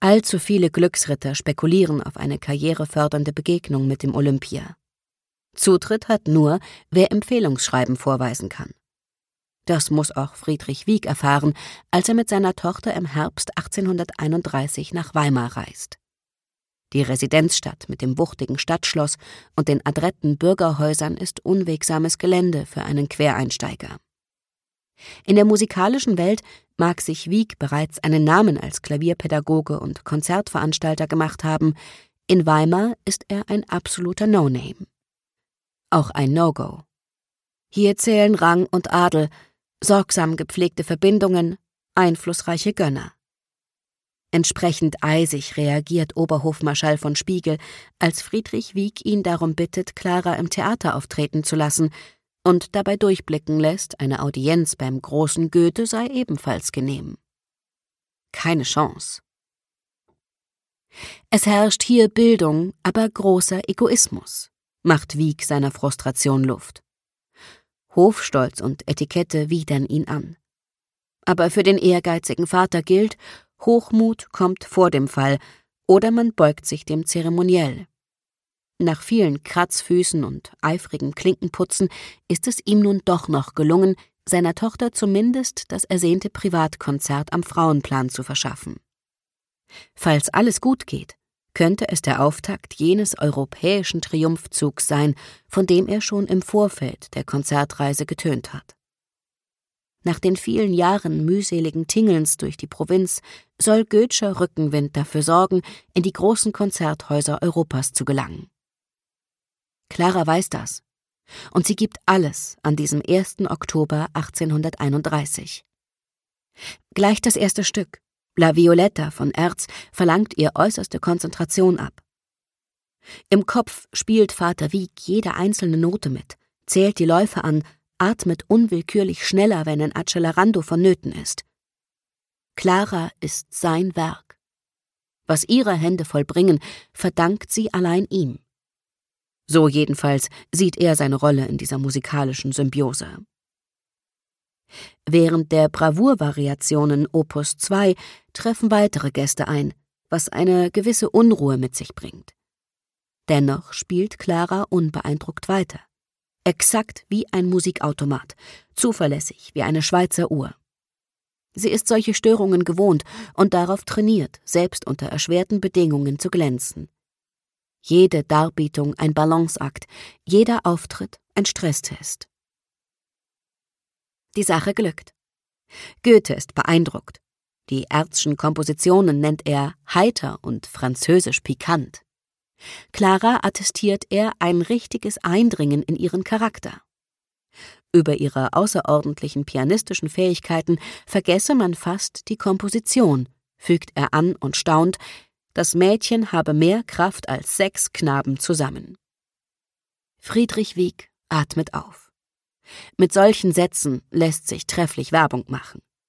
Allzu viele Glücksritter spekulieren auf eine karrierefördernde Begegnung mit dem Olympier. Zutritt hat nur, wer Empfehlungsschreiben vorweisen kann. Das muss auch Friedrich Wieck erfahren, als er mit seiner Tochter im Herbst 1831 nach Weimar reist. Die Residenzstadt mit dem wuchtigen Stadtschloss und den adretten Bürgerhäusern ist unwegsames Gelände für einen Quereinsteiger. In der musikalischen Welt mag sich Wieck bereits einen Namen als Klavierpädagoge und Konzertveranstalter gemacht haben, in Weimar ist er ein absoluter No-Name. Auch ein No-Go. Hier zählen Rang und Adel, sorgsam gepflegte Verbindungen, einflussreiche Gönner. Entsprechend eisig reagiert Oberhofmarschall von Spiegel, als Friedrich Wieck ihn darum bittet, Clara im Theater auftreten zu lassen und dabei durchblicken lässt, eine Audienz beim großen Goethe sei ebenfalls genehm. Keine Chance. Es herrscht hier Bildung, aber großer Egoismus, macht Wieck seiner Frustration Luft. Hofstolz und Etikette widern ihn an. Aber für den ehrgeizigen Vater gilt, Hochmut kommt vor dem Fall, oder man beugt sich dem Zeremoniell. Nach vielen Kratzfüßen und eifrigem Klinkenputzen ist es ihm nun doch noch gelungen, seiner Tochter zumindest das ersehnte Privatkonzert am Frauenplan zu verschaffen. Falls alles gut geht, könnte es der Auftakt jenes europäischen Triumphzugs sein, von dem er schon im Vorfeld der Konzertreise getönt hat. Nach den vielen Jahren mühseligen Tingelns durch die Provinz soll Goethscher Rückenwind dafür sorgen, in die großen Konzerthäuser Europas zu gelangen. Clara weiß das, und sie gibt alles an diesem 1. Oktober 1831. Gleich das erste Stück, La Violetta von Erz, verlangt ihr äußerste Konzentration ab. Im Kopf spielt Vater Wieck jede einzelne Note mit, zählt die Läufe an, atmet unwillkürlich schneller, wenn ein Accelerando vonnöten ist. Clara ist sein Werk. Was ihre Hände vollbringen, verdankt sie allein ihm. So jedenfalls sieht er seine Rolle in dieser musikalischen Symbiose. Während der Bravour-Variationen Opus 2 treffen weitere Gäste ein, was eine gewisse Unruhe mit sich bringt. Dennoch spielt Clara unbeeindruckt weiter. Exakt wie ein Musikautomat, zuverlässig wie eine Schweizer Uhr. Sie ist solche Störungen gewohnt und darauf trainiert, selbst unter erschwerten Bedingungen zu glänzen. Jede Darbietung ein Balanceakt, jeder Auftritt ein Stresstest. Die Sache glückt. Goethe ist beeindruckt. Die Erzschen Kompositionen nennt er heiter und französisch pikant. Clara attestiert er ein richtiges Eindringen in ihren Charakter. Über ihre außerordentlichen pianistischen Fähigkeiten vergesse man fast die Komposition, fügt er an und staunt, das Mädchen habe mehr Kraft als 6 Knaben zusammen. Friedrich Wieck atmet auf. Mit solchen Sätzen lässt sich trefflich Werbung machen.